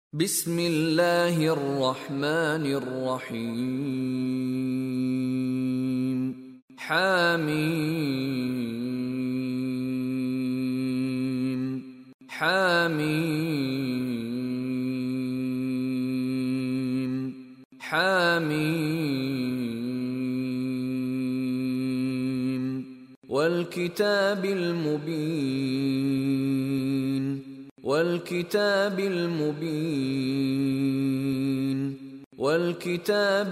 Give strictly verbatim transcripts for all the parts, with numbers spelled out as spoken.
بسم الله الرحمن الرحيم. حميم حميم حميم والكتاب المبين والكتاب المبين والكتاب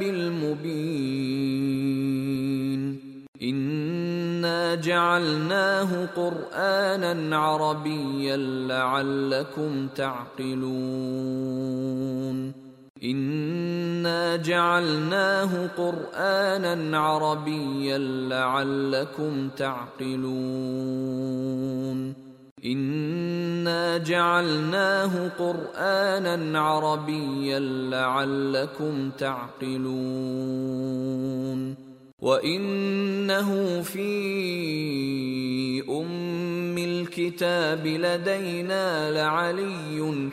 المبين إنا جعلناه قرآنا عربيا لعلكم تعقلون إنا جعلناه قرآنا عربيا لعلكم تعقلون إنا جعلناه قرآنا عربيا لعلكم تعقلون وإنه في أم الكتاب لدينا لعلي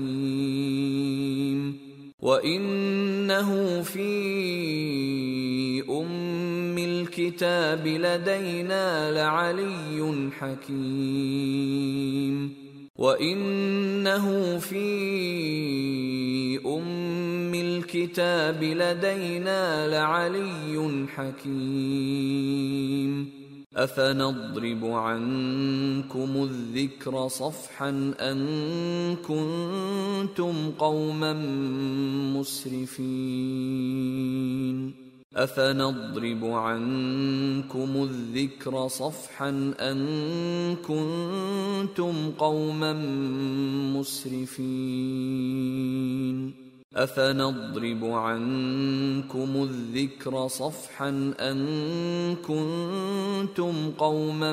حكيم وإنه في أم الكتاب لدينا لعلي حكيم وإنه في أم الكتاب لدينا لعلي حكيم أفنضرب عنكم الذكر صفحا أن كنتم قوما مسرفين أفنضرب عنكم الذكر صفحا أن كنتم قوما مسرفين أفنضرب عنكم الذكر صفحا أن كنتم قوما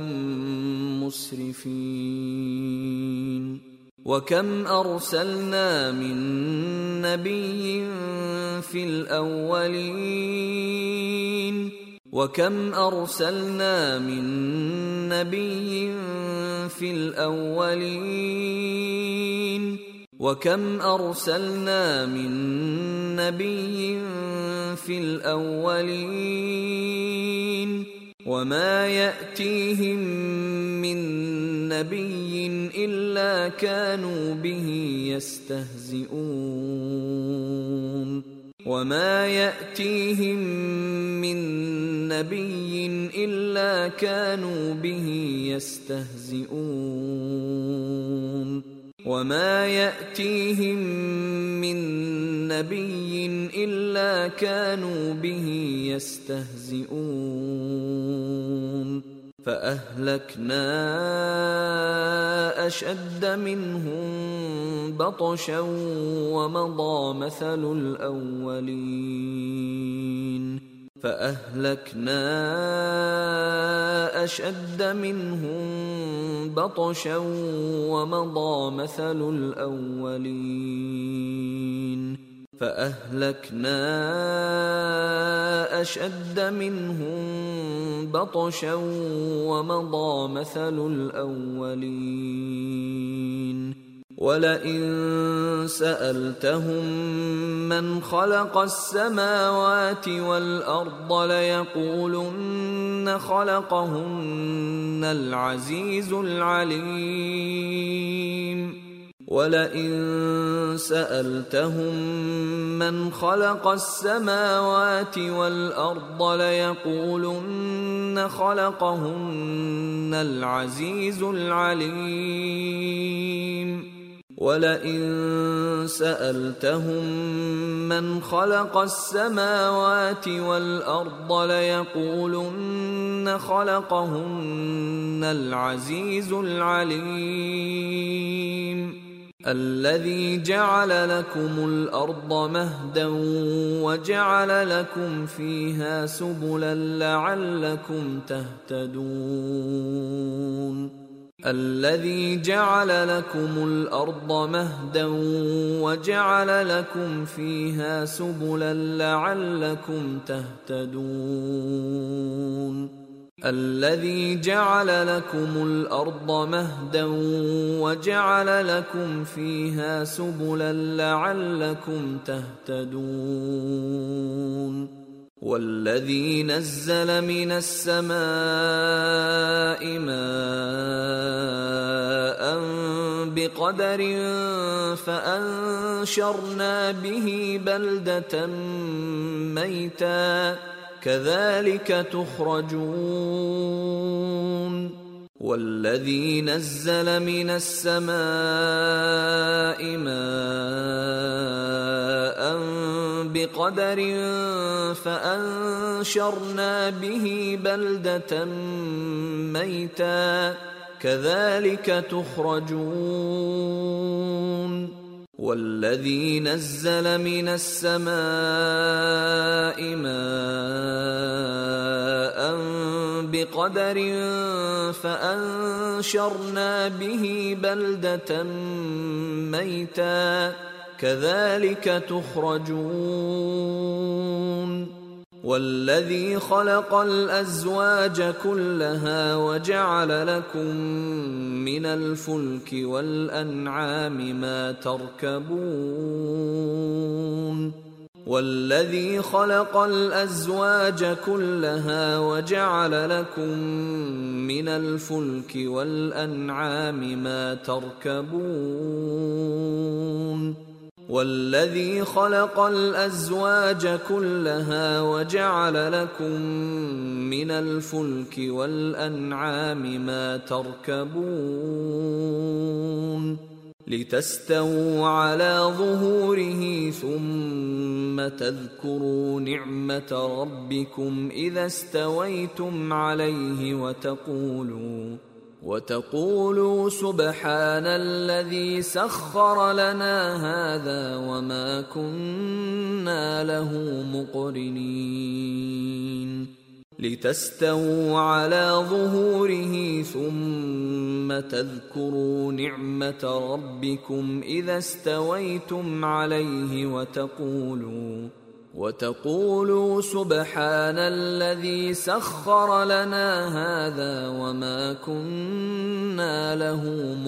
مسرفين وكم أرسلنا من نبي في الأولين وكم أرسلنا من نبي في الأولين وكم أرسلنا من نبي في الأولين وما يأتيهم من نبي إلا كانوا به يستهزئون وما يأتيهم من نبي إلا كانوا به يستهزئون وما يأتيهم من نبي إلا كانوا به يستهزئون فأهلكنا أشد منهم بطشا ومضى مثل الأولين فأهلكنا أشد منهم بطشا ومضى مثل الأولين فأهلكنا أشد منهم بطشا ومضى مثل الأولين ولئن سألتهم من خلق السماوات والأرض ليقولن خلقهن العزيز العليم ولئن سألتهم من خلق السماوات والأرض ليقولن خلقهن العزيز العليم ولئن سألتهم من خلق السماوات والأرض ليقولن خلقهن العزيز العليم الذي جعل لكم الأرض مهدا وجعل لكم فيها سبلا لعلكم تهتدون الذي جعل لكم الأرض مهدا وجعل لكم فيها سبلا لعلكم تهتدون الذي جعل لكم الأرض مهدا وجعل لكم فيها سبلا لعلكم تهتدون والذي نزل من السماء ماء بقدر فأنشرنا به بلدة ميتا كذلك تخرجون والذي نزل من السماء ماء بقدر فأنشرنا به بلدة ميتا كذلك تخرجون والذي نزل من السماء ماء بقدر فأنشرنا به بلدة ميتا كذلك تخرجون والذي خلق الأزواج كلها وجعل لكم من الفلك والأنعام ما تركبون والذي خلق الأزواج كلها وجعل لكم من الفلك والأنعام ما تركبون والذي خلق الأزواج كلها وجعل لكم من الفلك والأنعام ما تركبون لتستووا على ظهوره ثم تذكروا نعمة ربكم إذا استويتم عليه وتقولوا وتقولوا سبحان الذي سخر لنا هذا وما كنا له مقرنين لتستووا على ظهوره ثم تذكروا نعمة ربكم إذا استويتم عليه وتقولوا وتقولوا سبحان الذي سخر لنا هذا وما كنا له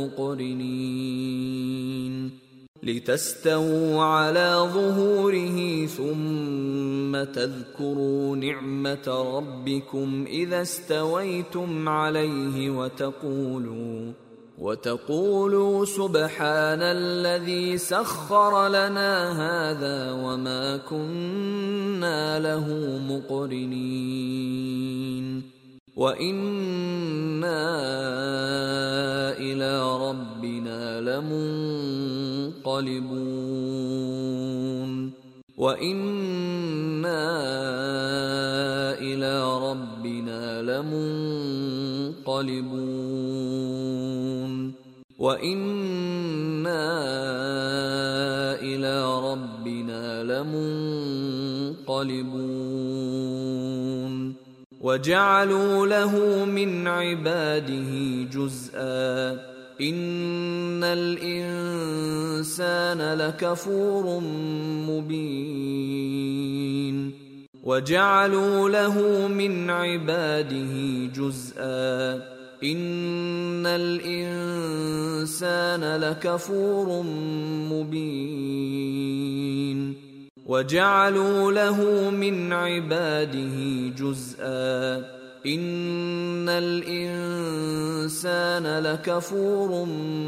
مقرنين لتستووا على ظهوره ثم تذكروا نعمة ربكم إذا استويتم عليه وتقولوا وتقولوا سبحان الذي سخر لنا هذا وما كنا له مقرنين وإنا إلى ربنا لمنقلبون وإنا إلى ربنا لمنقلبون وإنا إلى ربنا لمنقلبون وجعلوا له من عباده جزءا إن الإنسان لكفور مبين وجعلوا له من عباده جزءا إن الإنسان لكفور مبين وجعلوا له من عباده جزءا إن الإنسان لكفور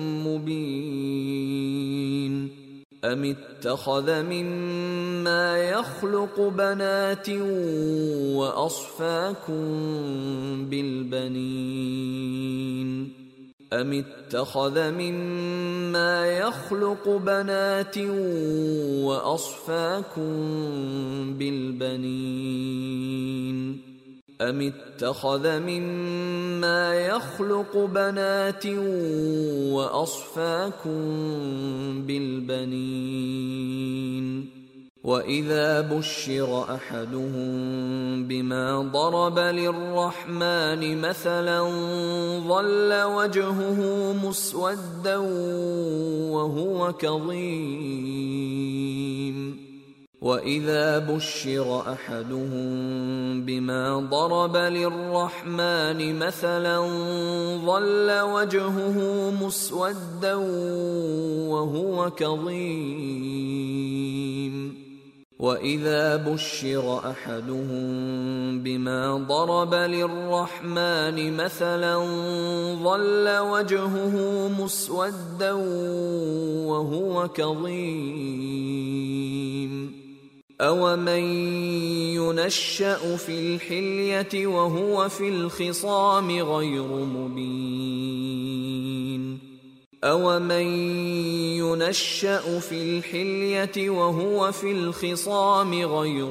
مبين أم اتخذ مما يخلق بنات وأصفاكم بالبنين أم اتخذ مما يخلق بنات وأصفاكم بالبنين أم اتخذ مما يخلق بنات وأصفاكم بالبنين وإذا بشر أحدهم بما ضرب للرحمن مثلا ظل وجهه مسودا وهو كظيم وإذا بشر أحدهم بما ضرب للرحمن مثلا ظل وجهه مسودا وهو كظيم وإذا بشر أحدهم بما ضرب للرحمن مثلا ظل وجهه مسودا وهو كظيم أومن ينشأ في الحلية وهو في الخصام غير مبين أومن ينشأ في الحلية وهو في الخصام غير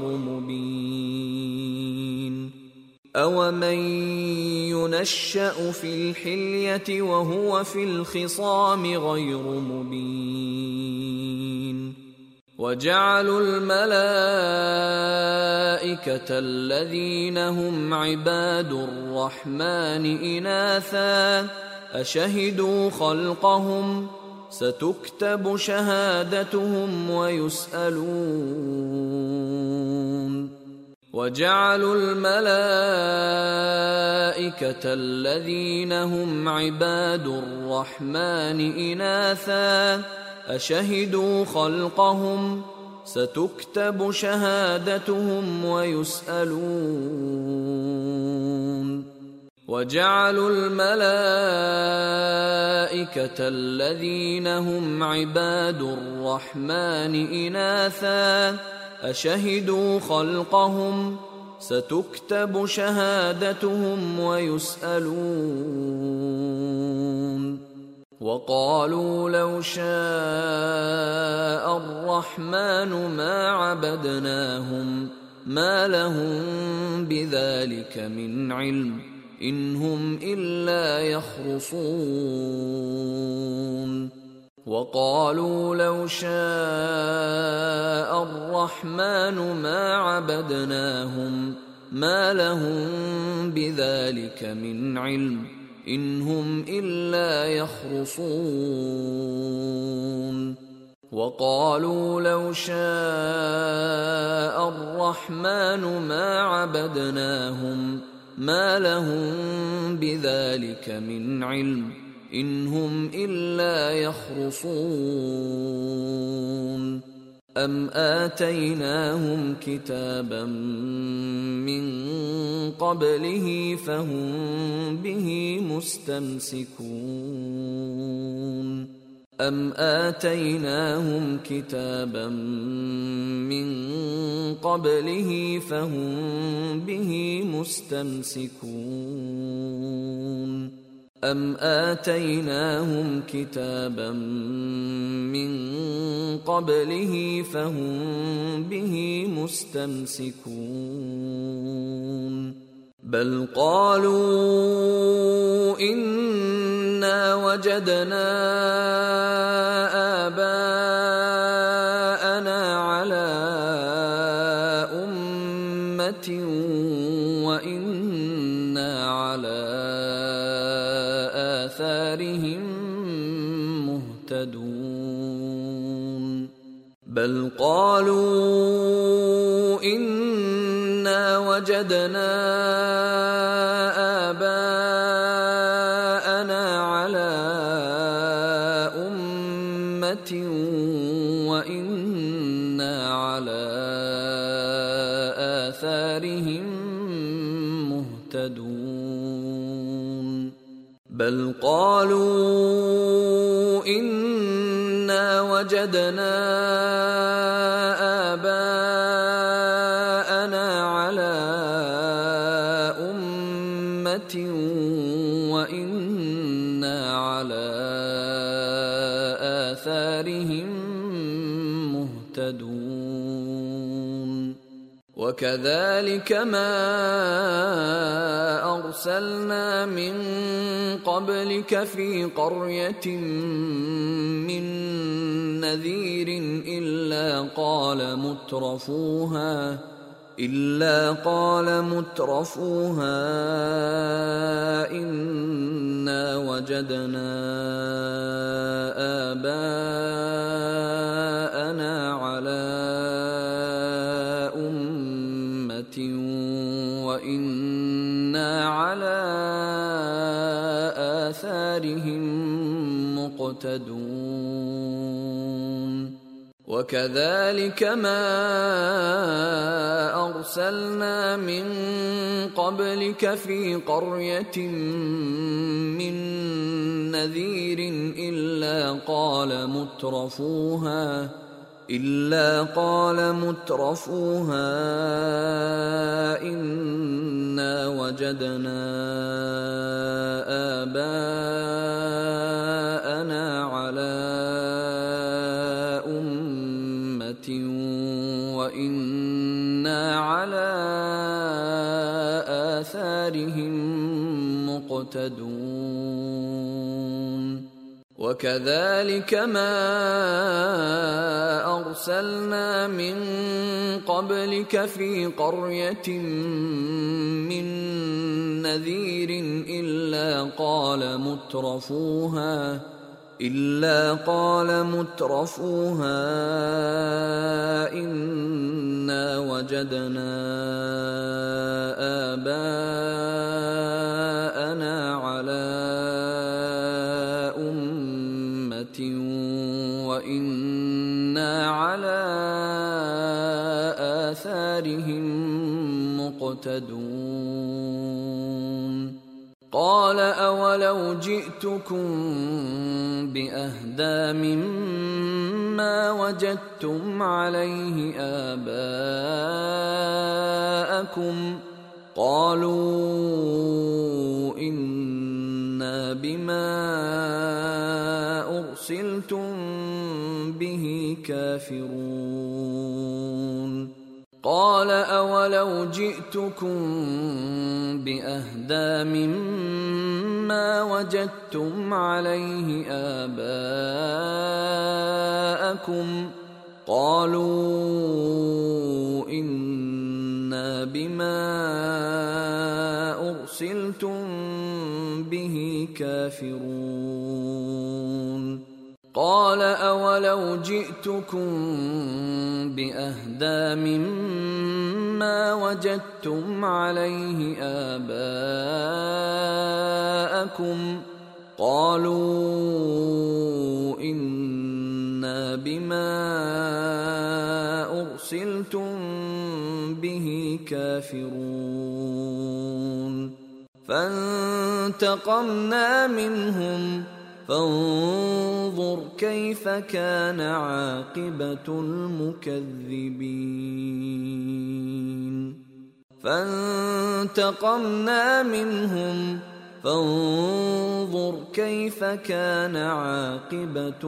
مبين أومن ينشأ في الحلية وهو في الخصام غير مبين وجعلوا الملائكة الذين هم عباد الرحمن إناثا أشهدوا خلقهم ستكتب شهادتهم ويسألون وجعلوا الملائكة الذين هم عباد الرحمن إناثا أشهدوا خلقهم ستكتب شهادتهم ويسألون وجعلوا الملائكة الذين هم عباد الرحمن إناثا أشهدوا خلقهم ستكتب شهادتهم ويسألون وقالوا لو شاء الرحمن ما عبدناهم ما لهم بذلك من علم إن هم إلا يخرصون وقالوا لو شاء الرحمن ما عبدناهم ما لهم بذلك من علم إن هم إلا يخرصون وقالوا لو شاء الرحمن ما عبدناهم ما لهم بذلك من علم إن هم إلا يخرصون أم آتيناهم كتابا من قبله فهم به مستمسكون أم آتيناهم كتابا من قبله فهم به مستمسكون أم آتيناهم كتابا من قبله فهم به مستمسكون بل قالوا إنا وجدنا آباءنا على أمة وإنا على آثارهم مهتدون بل قالوا إنا وجدنا آباءنا على أمة وإنا على آثارهم مهتدون بل قالوا إنا وجدنا آباءنا على أمة وإنا على آثارهم مهتدون وكذلك ما أرسلنا من قبلك في قرية من نذير إلا قال مترفوها إلا قال مترفوها إنا وجدنا آباءنا على آثارهم مقتدون وكذلك ما أرسلنا من قبلك في قرية من نذير إلا قال مترفوها إلا قال مترفوها إنا وجدنا آباءنا على أمة وإنا على آثارهم مقتدون وكذلك ما أرسلنا من قبلك في قرية من نذير إلا قال مترفوها إلا قال مترفوها إنا وجدنا آباءنا على أمة وإنا على آثارهم مقتدون قال أولو جئتكم بأهدى مما وجدتم عليه آباءكم قالوا إنا بما أرسلتم به كافرون قال أولو جئتكم بأهدى مما وجدتم عليه آباءكم قالوا إنا بما أرسلتم به كافرون قال أولو جئتكم بأهدى مما وجدتم عليه آباءكم قالوا إنا بما أرسلتم به كافرون فانتقمنا منهم فانظر كيف كان عاقبة المكذبين فانتقمنا منهم فانظر كيف كان عاقبة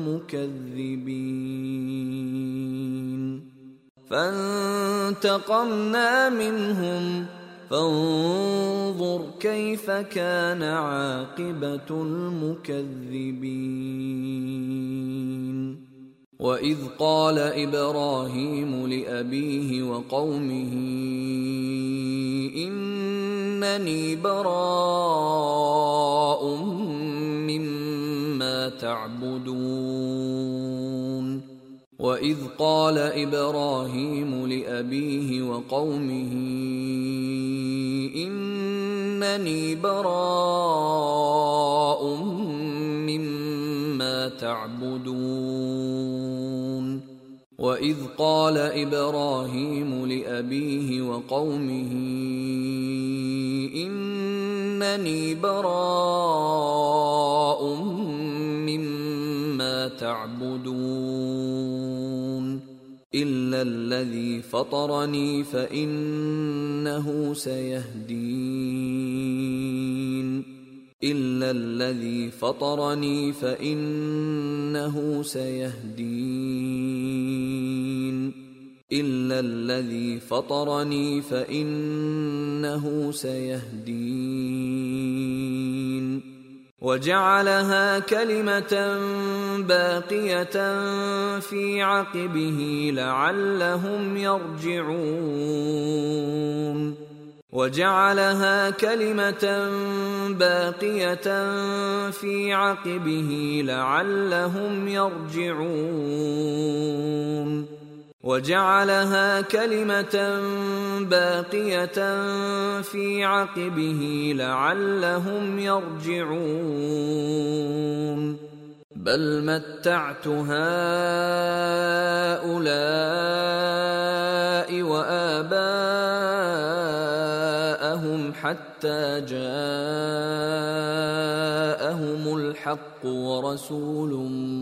المكذبين فانتقمنا منهم فانظر كيف كان عاقبة المكذبين وإذ قال إبراهيم لأبيه وقومه إنني براء مما تعبدون وإذ قال إبراهيم لأبيه وقومه إنني براء مما تعبدون وإذ قال إبراهيم لأبيه وقومه إنني براء مما تعبدون إلا الذي فطرني فإنه سيهدين إلا الذي فطرني فإنه سيهدين إلا الذي فطرني فإنه سيهدين وجعلها كلمة باقية في عقبه لعلهم يرجعون وجعلها كلمة باقية في عقبه لعلهم يرجعون وجعلها كلمة باقية في عقبه لعلهم يرجعون بل متعت هؤلاء وآباءهم حتى جاءهم الحق ورسول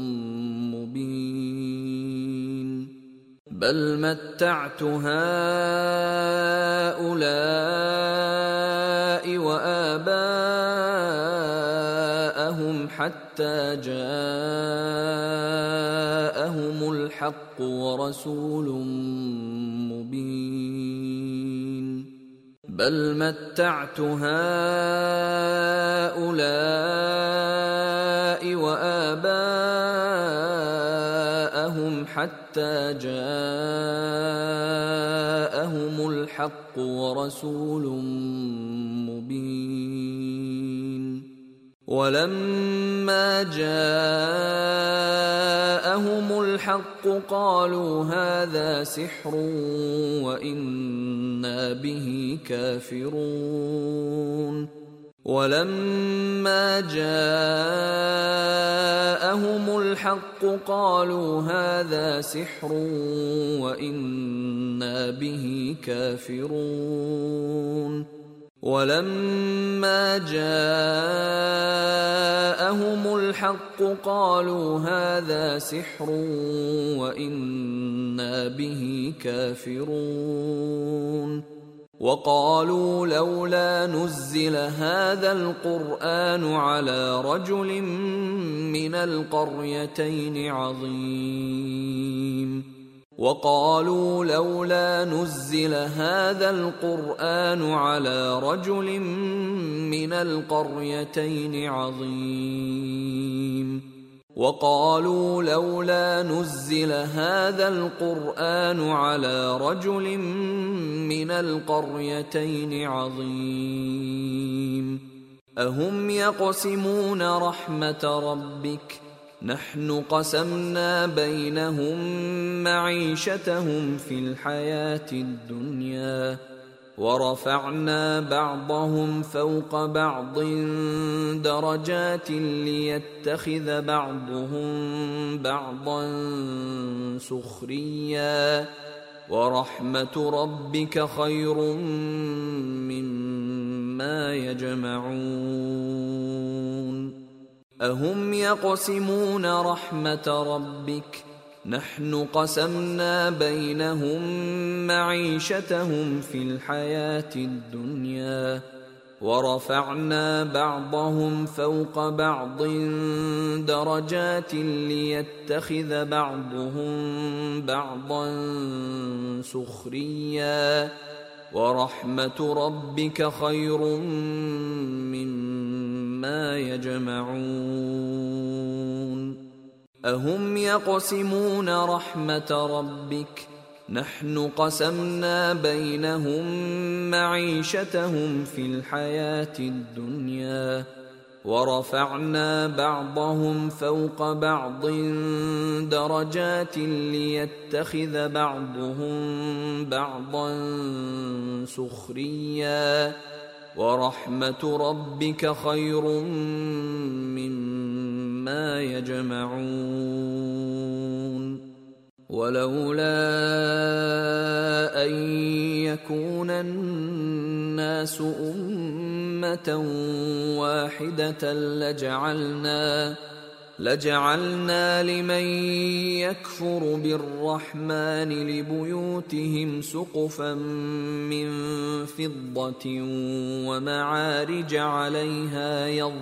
مبين بل متعت هؤلاء وآباءهم حتى جاءهم الحق ورسول مبين بل متعت هؤلاء وآباءهم حتى جاءهم الحق ورسول مبين ولما جاءهم الحق قالوا هذا سحر وإنا به كافرون ولما جاءهم الحق قالوا هذا سحر وإنا به كافرون ولما جاءهم الحق قالوا هذا سحر وإنا به كافرون وقالوا لولا نزل هذا القرآن على رجل من القريتين عظيم وقالوا لولا نزل هذا القرآن على رجل من القريتين عظيم وقالوا لولا نزل هذا القرآن على رجل من القريتين عظيم أهم يقسمون رحمة ربك نحن قسمنا بينهم معيشتهم في الحياة الدنيا ورفعنا بعضهم فوق بعض درجات ليتخذ بعضهم بعضا سخريا ورحمة ربك خير مما يجمعون أهم يقسمون رحمة ربك نحن قسمنا بينهم معيشتهم في الحياة الدنيا ورفعنا بعضهم فوق بعض درجات ليتخذ بعضهم بعضا سخريا ورحمة ربك خير مما يجمعون أهم يقسمون رحمة ربك نحن قسمنا بينهم معيشتهم في الحياة الدنيا ورفعنا بعضهم فوق بعض درجات ليتخذ بعضهم بعضا سخريا ورحمة ربك خير مما يجمعون ولولا أن يكون الناس أمة واحدة لجعلنا لجعلنا لمن يكفر بالرحمن لبيوتهم سقفا من فضة ومعارج عليها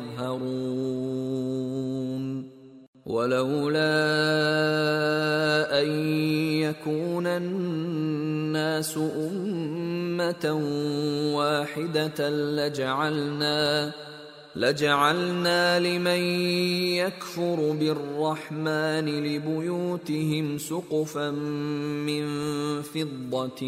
يظهرون ولولا أن يكون الناس أمة واحدة لجعلنا لجعلنا لمن يكفر بالرحمن لبيوتهم سقفا من فضة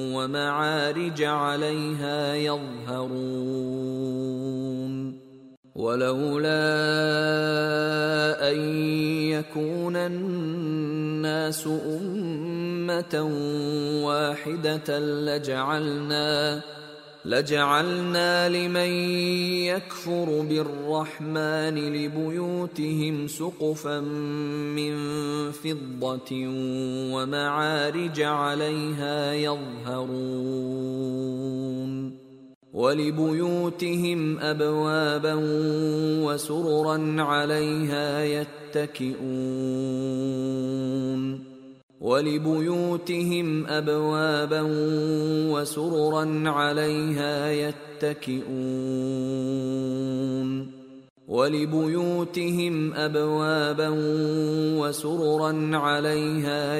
ومعارج عليها يظهرون ولولا أن يكون الناس أمة واحدة لجعلنا لجعلنا لمن يكفر بالرحمن لبيوتهم سقفا من فضة ومعارج عليها يظهرون ولبيوتهم أبوابا وسررا عليها يتكئون ولبيوتهم أبوابا وسررا عليها يتكئون ولبيوتهم أبوابا وسررا عليها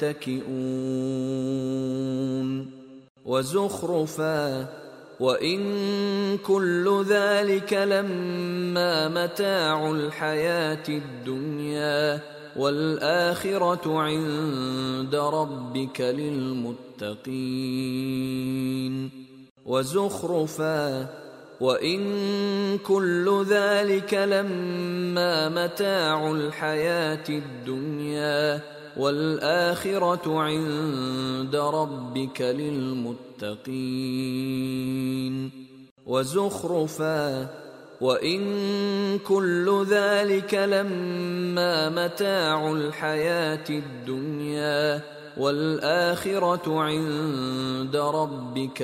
يتكئون وزخرفا وإن كل ذلك لما متاع الحياة الدنيا والآخرة عند ربك للمتقين وزخرفا وإن كل ذلك لما متاع الحياة الدنيا والآخرة عند ربك للمتقين وزخرفا وإن كل ذلك لما متاع الحياة الدنيا والآخرة عند ربك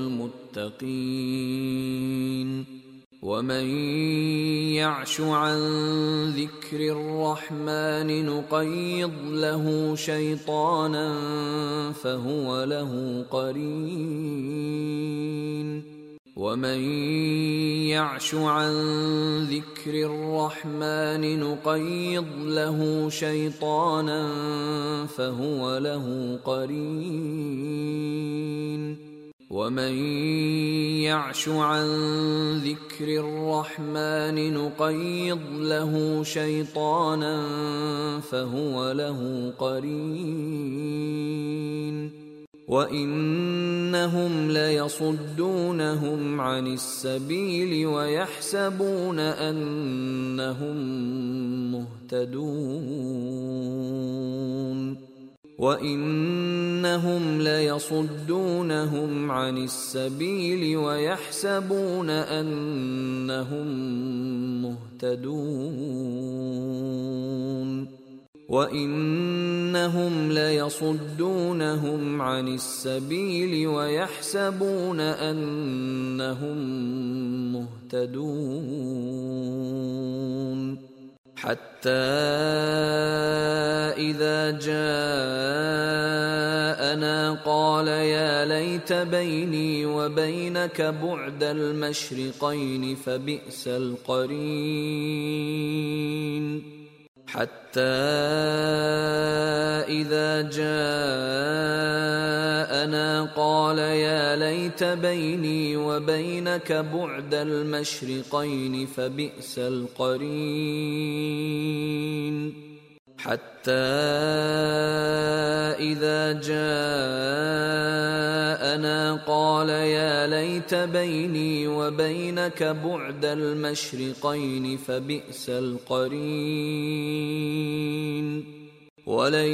للمتقين ومن يعش عن ذكر الرحمن نقيض له شيطانا فهو له قرين ومن يعش عن ذكر الرحمن نقيض له شيطانا فهو له قرين ومن يعش عن ذكر الرحمن نقيض له شيطانا فهو له قرين وإنهم ليصدونهم عن السبيل ويحسبون أنهم مهتدون وإنهم ليصدونهم عن السبيل ويحسبون أنهم مهتدون وإنهم ليصدونهم عن السبيل ويحسبون أنهم مهتدون حتى إذا جاءنا قال يا ليت بيني وبينك بعد المشرقين فبئس القرين حتى إذا جاءنا قال يا ليت بيني وبينك بعد المشرقين فبئس القرين حتى إذا جاءنا قال يا ليت بيني وبينك بعد المشرقين فبئس القرين ولن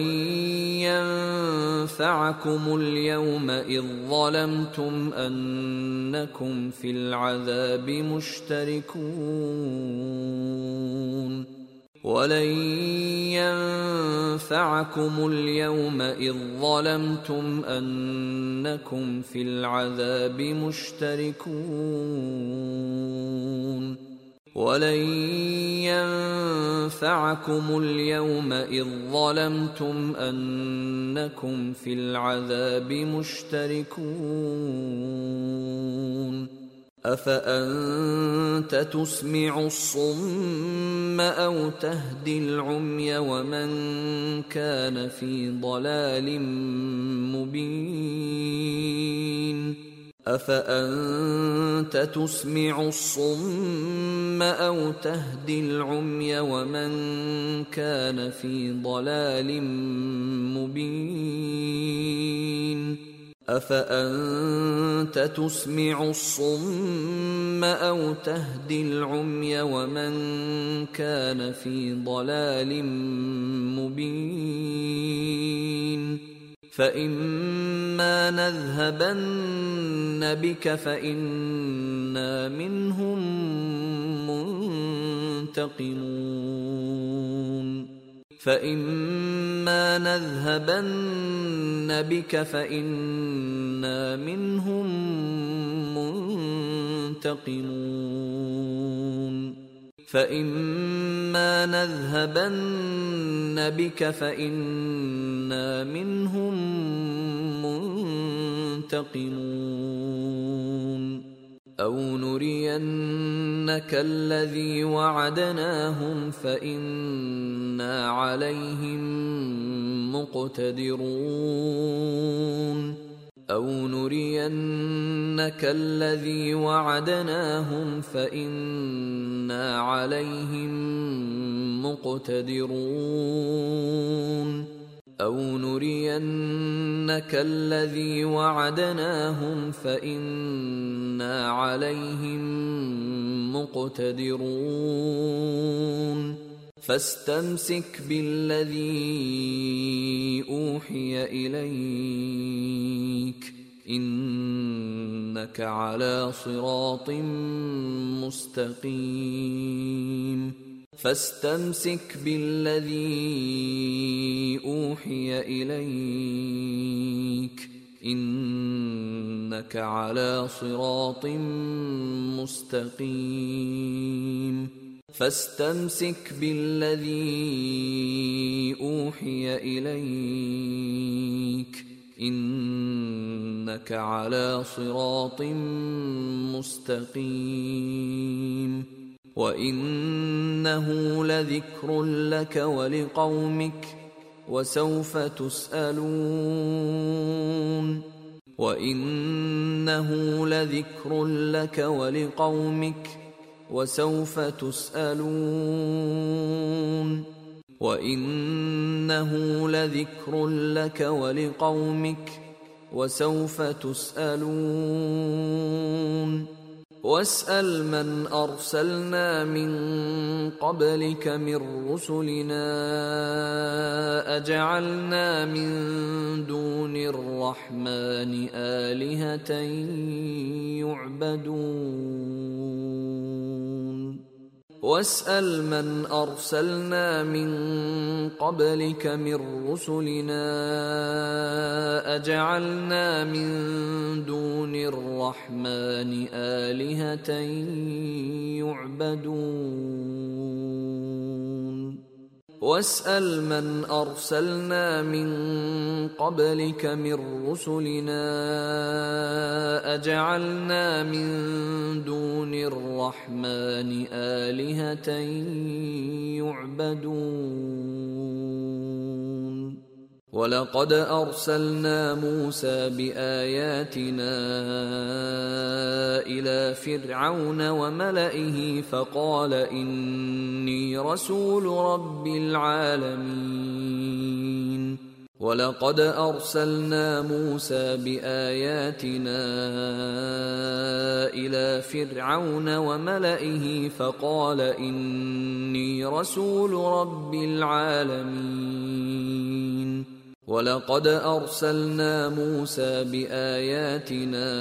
ينفعكم اليوم إذ ظلمتم أنكم في العذاب مشتركون ولن ينفعكم اليوم إذ ظلمتم أنكم في العذاب مشتركون ولن ينفعكم اليوم إذ ظلمتم أنكم في العذاب مشتركون أفأنت تسمع الصم أو تهدي العمي ومن كان في ضلال مبين أفأنت تسمع الصم أو تهدي العمي ومن كان في ضلال مبين أفأنت تسمع الصم أو تهدي العمي ومن كان في ضلال مبين فإما نذهبن بك فإنا منهم منتقمون فإما نذهبن بك فإنا منهم منتقمون فإما نذهبن بك فإنا منهم منتقمون أو نرينك الذي وعدناهم فإنا عليهم مقتدرون أو نرينك الذي وعدناهم فإنا عليهم مقتدرون أو نرينك الذي وعدناهم فإنا عليهم مقتدرون فاستمسك بالذي أوحي إليك إنك على صراط مستقيم فاستمسك بالذي أوحي إليك إنك على صراط مستقيم فاستمسك بالذي أوحي إليك إنك على صراط مستقيم وإنه لذكر لك ولقومك وسوف تسألون وإنه لذكر لك ولقومك وسوف تسألون وإنه لذكر لك ولقومك وسوف تسألون واسأل من أرسلنا من قبلك من رسلنا أجعلنا من دون الرحمن آلهة يعبدون واسأل من أرسلنا من قبلك من رسلنا أجعلنا من دون الرحمن آلهة يعبدون واسأل من أرسلنا من قبلك من رسلنا أجعلنا من دون الرحمن آلهة يعبدون ولقد أرسلنا موسى بآياتنا إلى فرعون وملئه فقال إني رسول رب العالمين ولقد أرسلنا موسى بآياتنا إلى فرعون وملئه فقال إني رسول رب العالمين ولقد أرسلنا موسى بآياتنا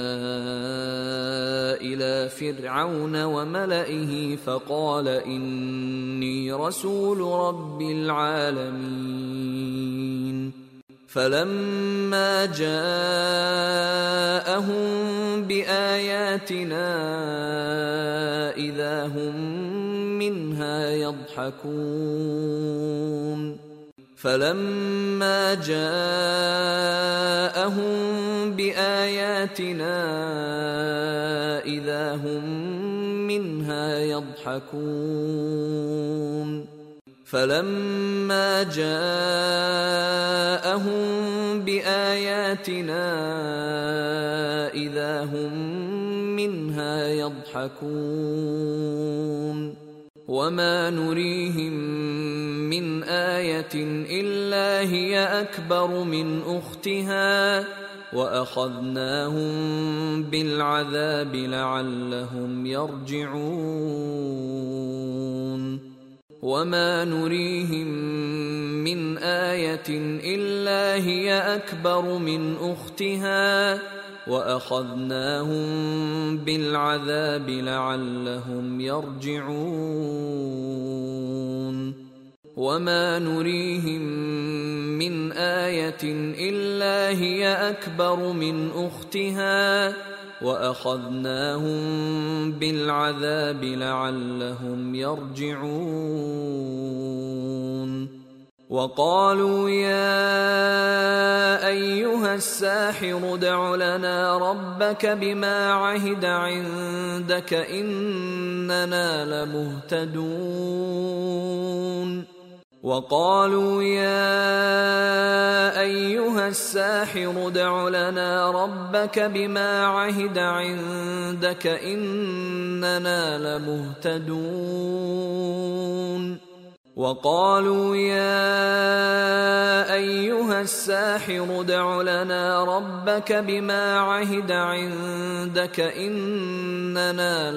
إلى فرعون وملئه فقال إني رسول رب العالمين فلما جاءهم بآياتنا إذا هم منها يضحكون فلما جاءهم بآياتنا إذا هم منها يضحكون فلما جاءهم بآياتنا إذا هم منها يضحكون وما نريهم من آية إلا هي أكبر من أختها وأخذناهم بالعذاب لعلهم يرجعون وما نريهم من آية إلا هي أكبر من أختها وأخذناهم بالعذاب لعلهم يرجعون وما نريهم من آية إلا هي أكبر من أختها وأخذناهم بالعذاب لعلهم يرجعون وقالوا يا أيها الساحر ادع لنا ربك بما عهد عندك إننا لمهتدون وقالوا يا أيها الساحر ادع لنا ربك بما عهد عندك إننا لمهتدون وقالوا يا أيها الساحر ادع لنا ربك بما عهد عندك إننا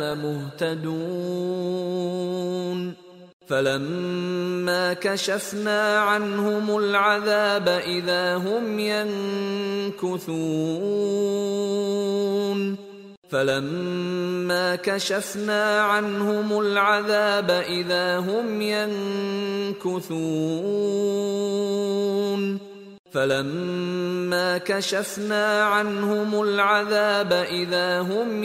لمهتدون فلما كشفنا عنهم العذاب إذا هم ينكثون فلما كشفنا عنهم العذاب إذا هم ينكثون فلما كشفنا عنهم العذاب إذا هم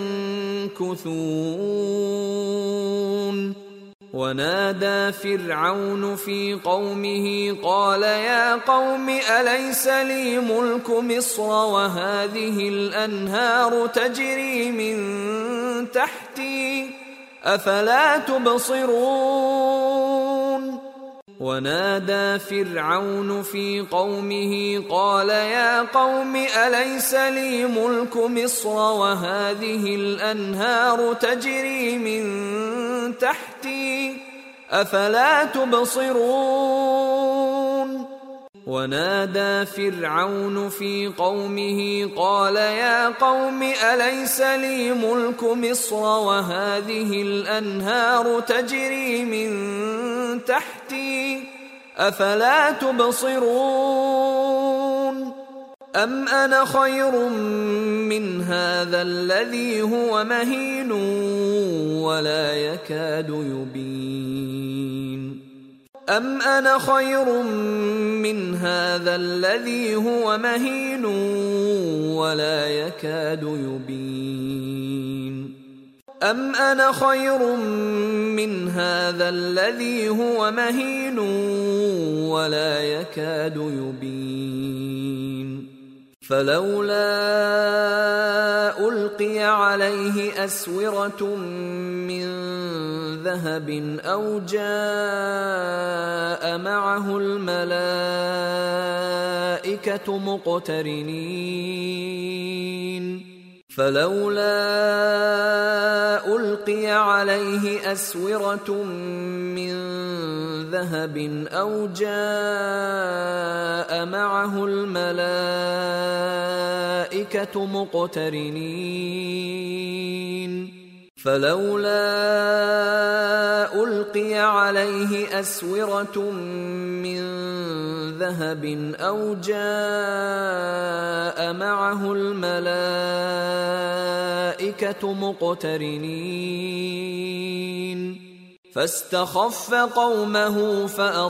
ينكثون ونادى فرعون في قومه قال يا قوم أليس لي ملك مصر وهذه الأنهار تجري من تحتي أفلا تبصرون ونادى فرعون في قومه قال يا قوم أليس لي ملك مصر وهذه الأنهار تجري من تحتي أفلا تبصرون ونادى فرعون في قومه قال يا قوم أليس لي ملك مصر وهذه الأنهار تجري من تحتي أفلا تبصرون أم أنا خير من هذا الذي هو مهين ولا يكاد يبين أم أنا خير من هذا الذي هو مهين ولا يكاد يبين أم أنا خير من هذا الذي هو مهين ولا يكاد يبين فلولا ألقي عليه أسورة من ذهب أو جاء معه الملائكة مقترنين فلولا ألقي عليه أسورة من ذهب أو جاء معه الملائكة مقترنين فلولا ألقي عليه أسورة من ذهب أو جاء معه الملائكة مقترنين فاستخف قومه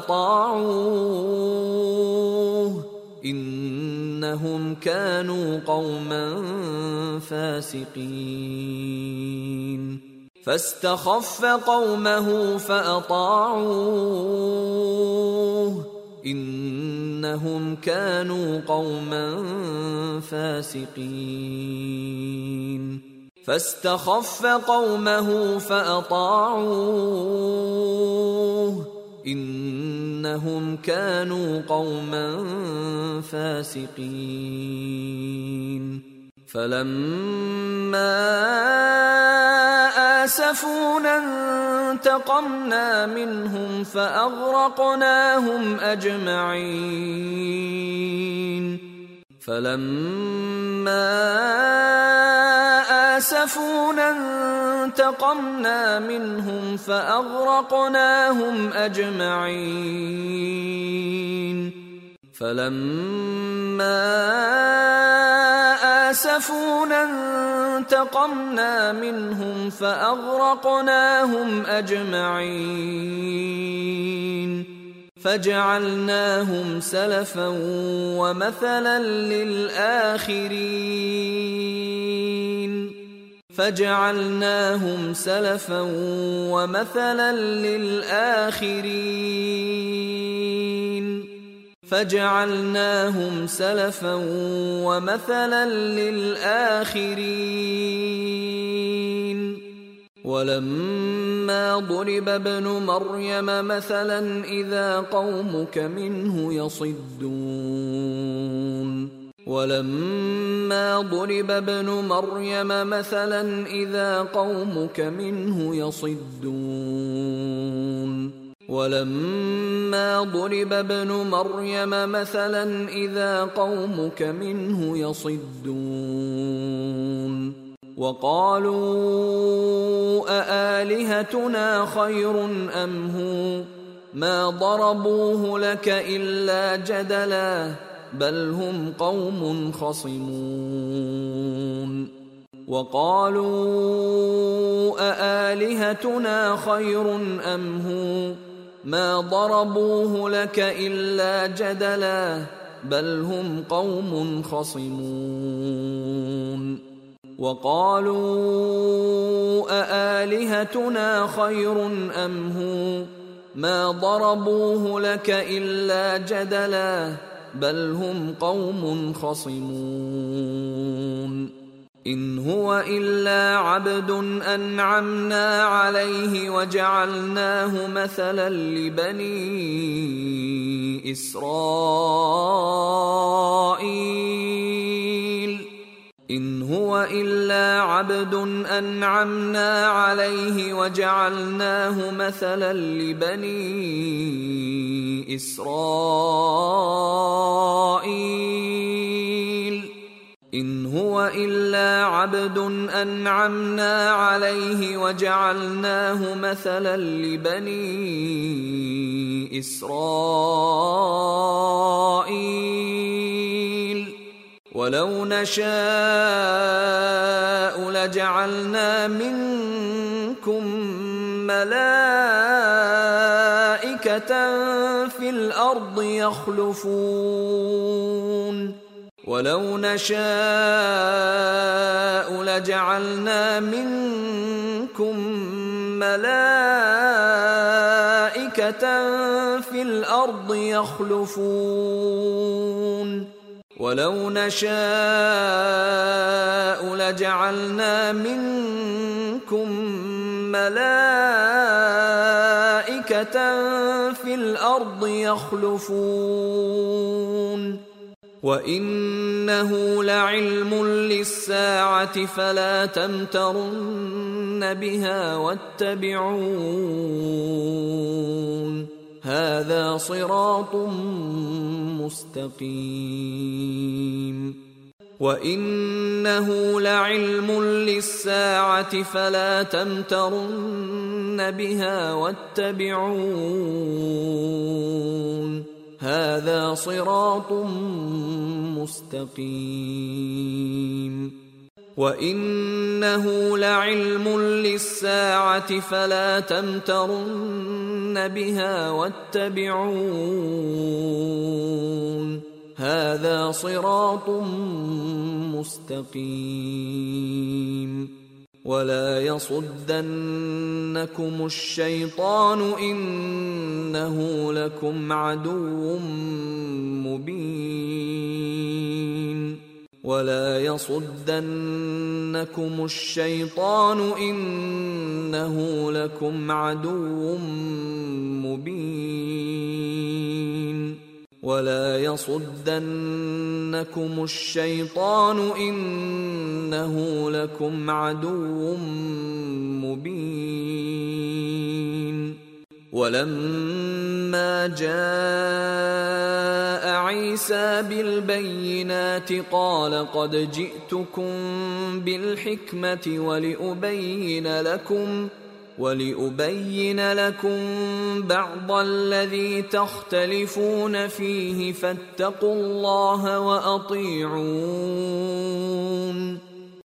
فأطاعوه إنهم كانوا قوما فاسقين فاستخف قومه فأطاعوه إنهم كانوا قوما فاسقين فاستخف قومه فأطاعوه إنهم كانوا قوما فاسقين فلما آسفونا انتقمنا منهم فأغرقناهم أجمعين فلما آسفونا انتقمنا منهم فأغرقناهم أجمعين فلما آسفونا انتقمنا منهم فأغرقناهم أجمعين فجعلناهم سلفا ومثلا للآخرين فجعلناهم سلفا ومثلا للآخرين فجعلناهم سلفا ومثلا للآخرين ولما ضرب ابن مريم مثلا إذا قومك منه يصدون ولما ضرب ابن مريم مثلا إذا قومك منه يصدون ولما ضرب ابن مريم مثلا إذا قومك منه يصدون وقالوا أآلهتنا خير أم هو ما ضربوه لك إلا جدلا بل هم قوم خصمون وقالوا أآلهتنا خير أم هو ما ضربوه لك إلا جدلا بل هم قوم خصمون وقالوا أآلهتنا خير أم هو ما ضربوه لك إلا جدلا بل هم قوم خصمون إن هو إلا عبد أنعمنا عليه وجعلناه مثلا لبني إسرائيل إن هو إلا عبد أنعمنا عليه وجعلناه مثلا لبني إسرائيل إن هو إلا عبد أنعمنا عليه وجعلناه مثلا لبني إسرائيل ولو نشاء لجعلنا منكم ملائكة في الأرض يخلفون ولو نشاء لجعلنا منكم ملائكة في الأرض يخلفون ولو نشاء لجعلنا منكم ملائكة في الأرض يخلفون وإنه لعلم للساعة فلا تمترن بها واتبعون هذا صراط مستقيم وإنه لعلم للساعة فلا تمترن بها واتبعون هذا صراط مستقيم وإنه لعلم للساعة فلا تمترن بها واتبعون هذا صراط مستقيم ولا يصدنكم الشيطان إنه لكم عدو مبين ولا يصدنكم الشيطان إنه لكم عدو مبين ولا يصدنكم الشيطان إنه لكم عدو مبين. ولما جاء عيسى بالبينات قال قد جئتكم بالحكمة ولأبين لكم ولأبين لكم بعض الذي تختلفون فيه فاتقوا الله وأطيعون.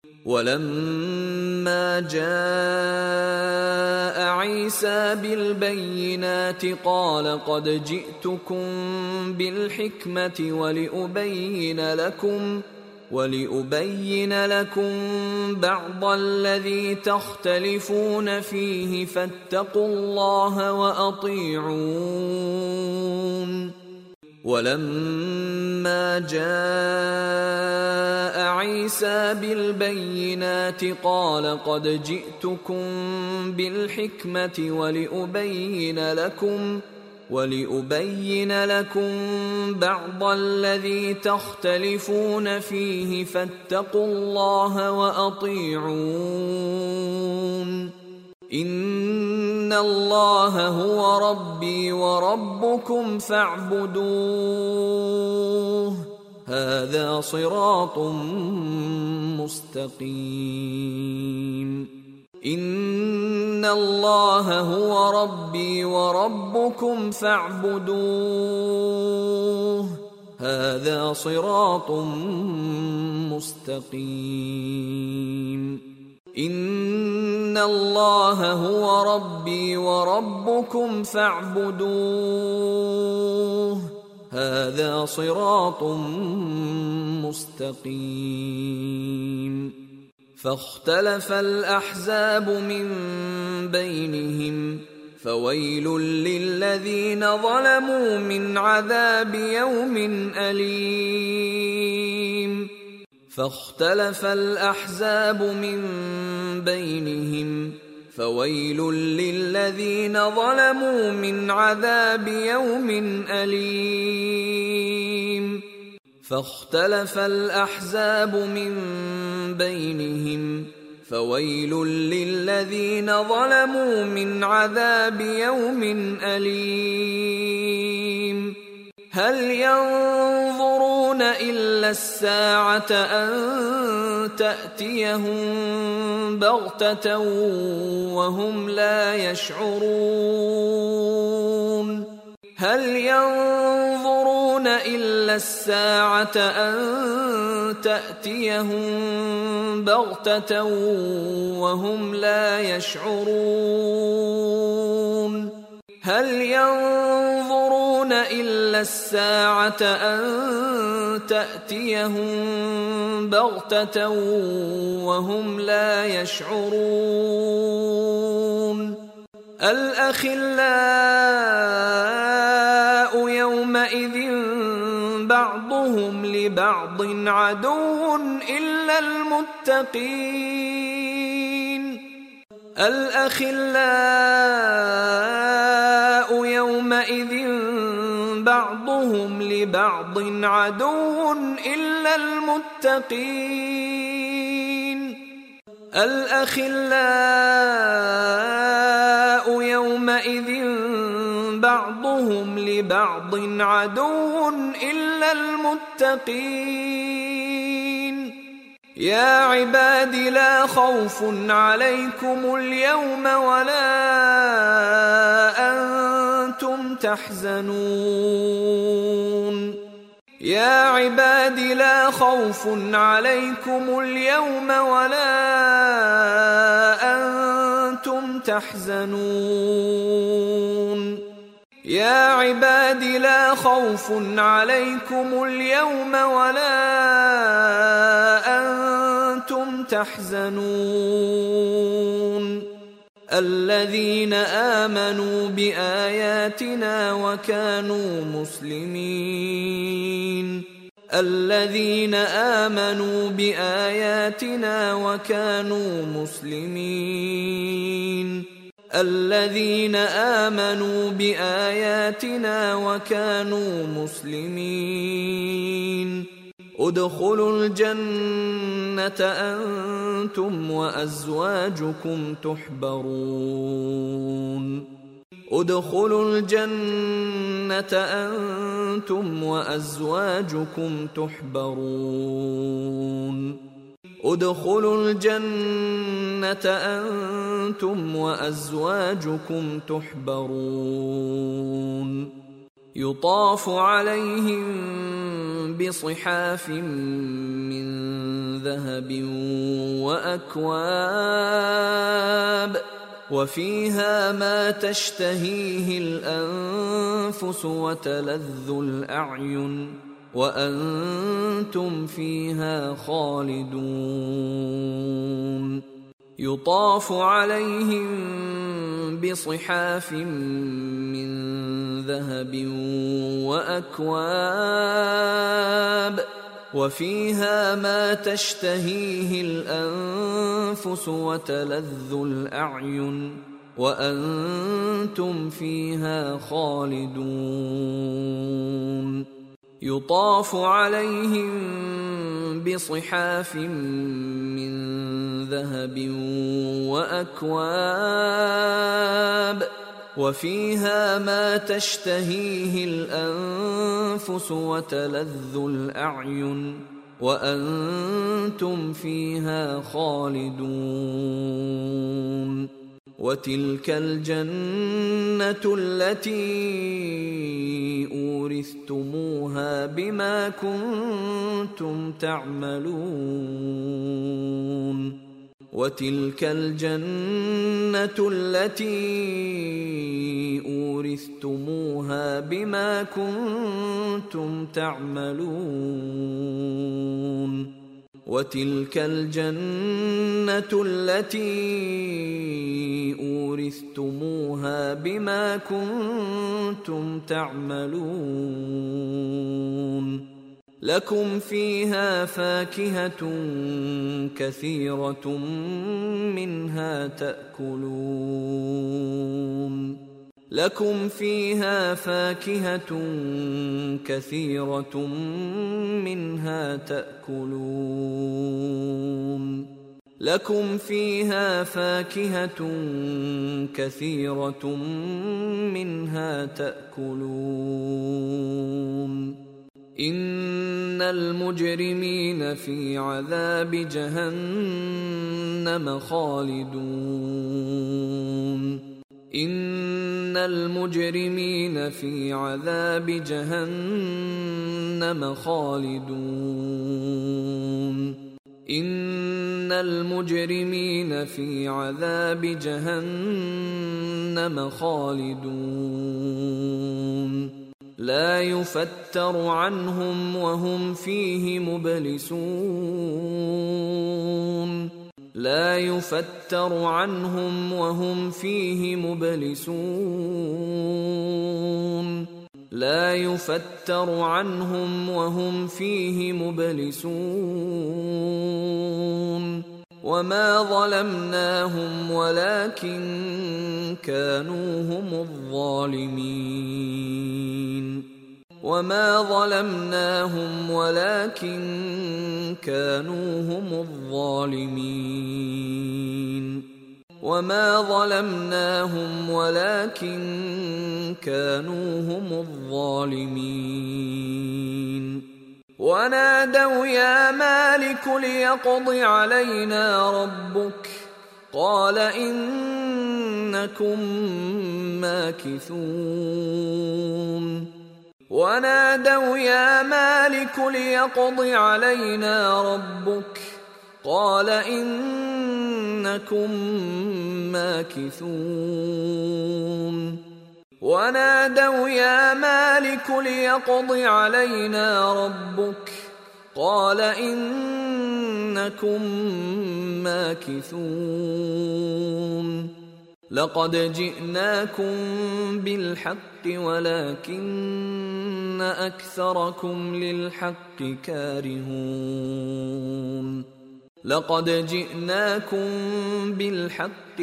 ولما جاء عيسى بالبينات قال قد جئتكم بالحكمة ولأبين لكم ولأبين لكم بعض الذي تختلفون فيه فاتقوا الله وأطيعون. ولما جاء عيسى بالبينات قال قد جئتكم بالحكمة ولأبين لكم ولأبين لكم بعض الذي تختلفون فيه فاتقوا الله وأطيعون. إن الله هو ربي وربكم فاعبدوه هذا صراط مستقيم. إن الله هو ربي وربكم فاعبدوه هذا صراط مستقيم. إن الله هو ربي وربكم فاعبدوه هذا صراط مستقيم. فاختلف الأحزاب من بينهم فويل للذين ظلموا من عذاب يوم أليم. فاختلف الأحزاب من بينهم فويل للذين ظلموا من عذاب يوم أليم. فاختلف الأحزاب من بينهم فويل للذين ظلموا من عذاب يوم أليم. هل ينظرون إلا الساعة أن تأتيهم بغتة وهم لا يشعرون. هل ينظرون إلا الساعة أن تأتيهم بغتة وهم لا يشعرون. هل ينظرون إلا الساعة أن تأتيهم بغتة وهم لا يشعرون. الأخلاء يومئذ بعضهم لبعض عدو إلا المتقين. الأخلاء يومئذ بعضهم لبعض عدو إلا المتقين. الأخلاء يومئذ بعضهم لبعض عدو إلا المتقين. يا عباد لا خوف عليكم اليوم ولا أنتم تحزنون. يا عباد لا خوف عليكم اليوم ولا أنتم تحزنون. يا عباد لا خوف عليكم اليوم ولا أنتم تحزنون. الذين آمنوا بآياتنا وكانوا مسلمين. الذين آمنوا بآياتنا وكانوا مسلمين. الذين آمنوا بآياتنا وكانوا مسلمين ادخلوا الجنة أنتم وأزواجكم تحبرون ادخلوا الجنة أنتم وأزواجكم تحبرون ادخلوا الجنة أنتم وأزواجكم تحبرون يطاف عليهم بصحاف من ذهب وأكواب وفيها ما تشتهيه الأنفس وتلذ الأعين وأنتم فيها خالدون يطاف عليهم بصحاف من ذهب وأكواب وفيها ما تشتهيه الأنفس وتلذ الأعين وأنتم فيها خالدون يطاف عليهم بصحاف من ذهب وأكواب وفيها ما تشتهيه الأنفس وتلذ الأعين وأنتم فيها خالدون وتلك الجنة التي أورثتموها بما كنتم تعملون وتلك الجنة التي أورثتموها بما كنتم تعملون وتلك الجنة التي أورثتموها بما كنتم تعملون لكم فيها فاكهة كثيرة منها تأكلون لكم فيها فاكهة كثيرة منها تأكلون لكم فيها فاكهة كثيرة منها تأكلون إن المجرمين في عذاب جهنم خالدون إن المجرمين في عذاب جهنم خالدون إن المجرمين في عذاب جهنم خالدون لا يفتر عنهم وهم فيه مبلسون لا يفتر عنهم وهم فيه مبلسون لا يفتر عنهم وهم فيه مبلسون وما ظلمناهم ولكن كانوا هم الظالمين وما ظلمناهم ولكن كانوا هم الظالمين وما ظلمناهم ولكن كانوا هم الظالمين ونادوا يا مالك ليقض علينا ربك قال إنكم ماكثون ونادوا يا مالك ليقض علينا ربك قال إنكم ماكثون ونادوا يا مالك ليقض علينا ربك قال إنكم ماكثون لقد جئناكم بالحق ولكن أكثركم للحق كارهون لقد جئناكم بالحق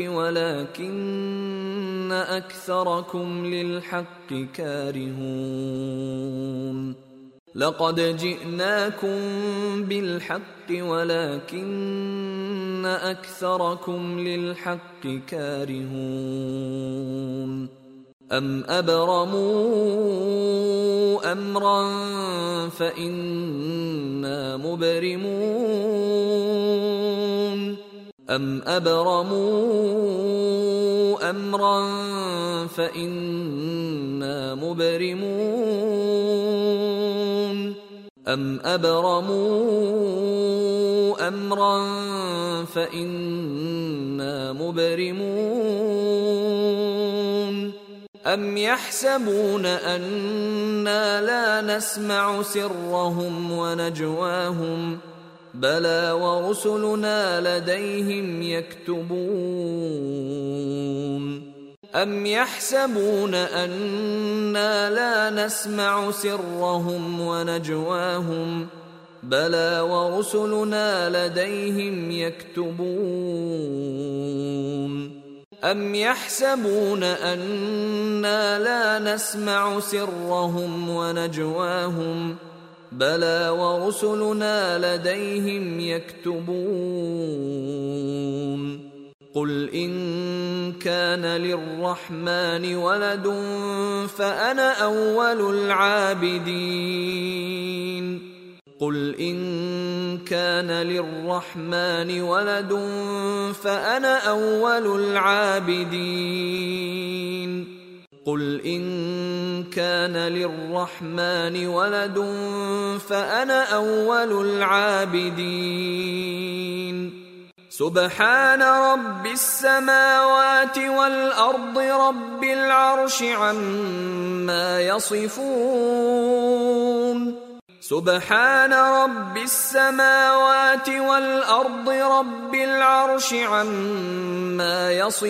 ولكن أكثركم للحق كارهون لقد جئناكم بالحق ولكن أكثركم للحق كارهون أم أبرموا أمرا فإنا مبرمون أم أبرموا أمرا فإنا مبرمون أم أبرموا أمرا فإنا مبرمون أم يحسبون أنا لا نسمع سرهم ونجواهم بلى ورسلنا لديهم يكتبون أم يحسبون أنا لا نسمع سرهم ونجواهم بلى ورسلنا لديهم يكتبون أم يحسبون أنا لا نسمع سرهم ونجواهم بلى ورسلنا لديهم يكتبون قل إن كان للرحمن ولد فأنا أول العابدين قل إن كان للرحمن ولد فأنا أول العابدين قل إن كان للرحمن ولد فأنا أول العابدين سبحان رب السماوات والأرض رب العرش عما يصفون سبحان رب السماوات والأرض رب العرش عما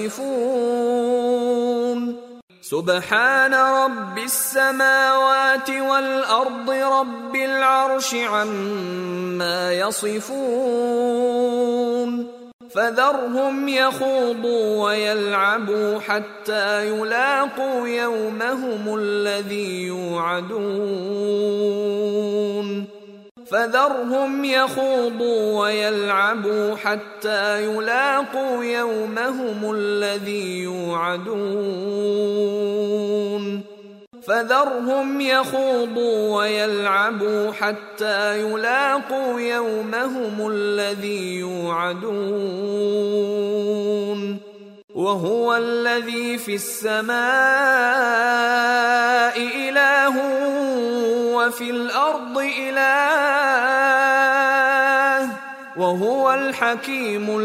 يصفون سبحان رب السماوات والأرض رب العرش عما يصفون فذرهم يخوضوا ويلعبوا حتى يلاقوا يومهم الذي يوعدون فذرهم يخوضوا ويلعبوا حتى يلاقوا يومهم الذي يوعدون فذرهم يخوضوا ويلعبوا حتى يلاقوا يومهم الذي يوعدون وهو الذي في السماء إله وفي الأرض إله وهو الحكيم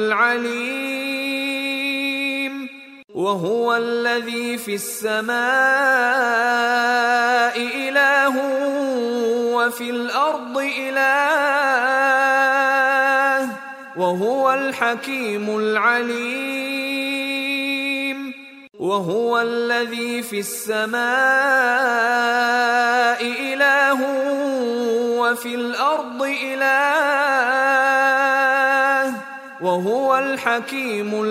العليم وهو الذي في السماء إله وفي الأرض إله وهو الحكيم العليم وهو الذي في السماء إله وفي الأرض إله وهو الحكيم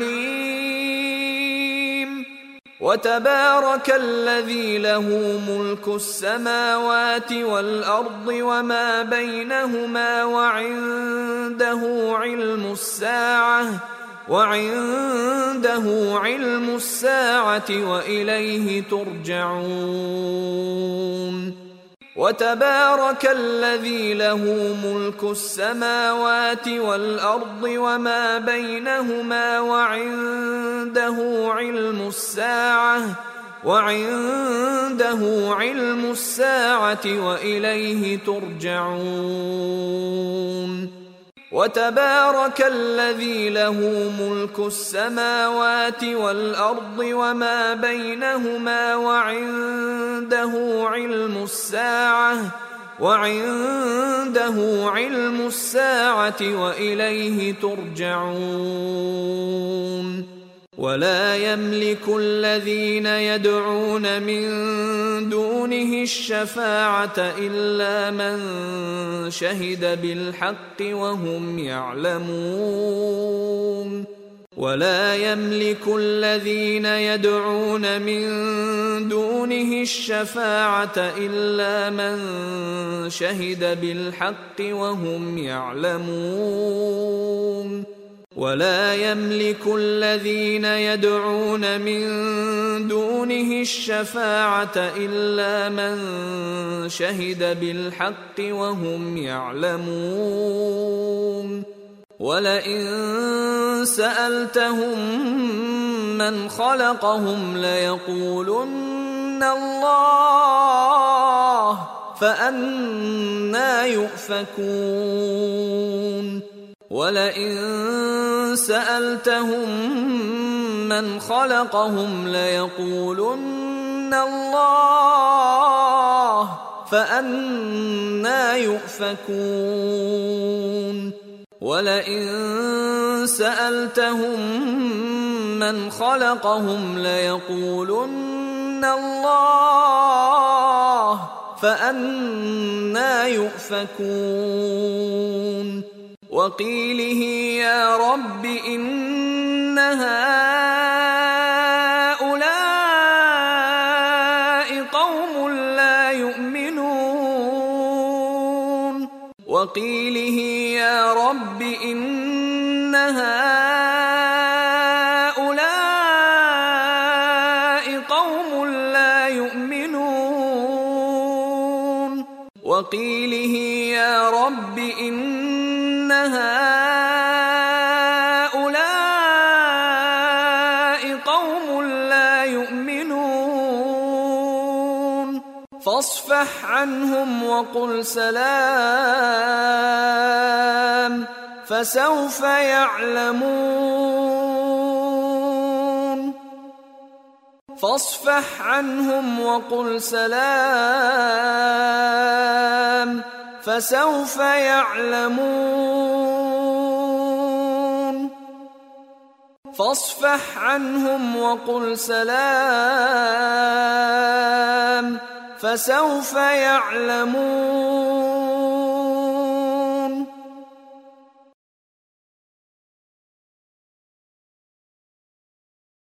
العليم وتبارك الذي له ملك السماوات والأرض وما بينهما وعنده علم الساعة وعنده علم الساعة وإليه ترجعون وتبارك الذي له ملك السماوات والأرض وما بينهما وعنده علم الساعة وعنده علم الساعة وإليه ترجعون وتبارك الذي له ملك السماوات والأرض وما بينهما وعنده علم الساعة وعنده علم الساعة وإليه ترجعون ولا يملك الذين يدعون من دونه الشفاعة إلا من شهد بالحق وهم يعلمون ولا يملك الذين يدعون من دونه الشفاعة إلا من شهد بالحق وهم يعلمون ولا يملك الذين يدعون من دونه الشفاعة إلا من شهد بالحق وهم يعلمون ولئن سألتهم من خلقهم ليقولن الله فأنى يؤفكون ولئن سألتهم من خلقهم ليقولن الله فأنى يؤفكون ولئن سألتهم من خلقهم ليقولن الله فأنى يؤفكون وقيله يا رب إن هؤلاء قوم لا يؤمنون وقيله يا رب إن هؤلاء قوم لا يؤمنون وقيله يا رب إن هؤلاء قوم لا يؤمنون فاصفح عنهم وقل سلام فسوف يعلمون فاصفح عنهم وقل سلام فسوف يعلمون فاصفح عنهم وقل سلام فسوف يعلمون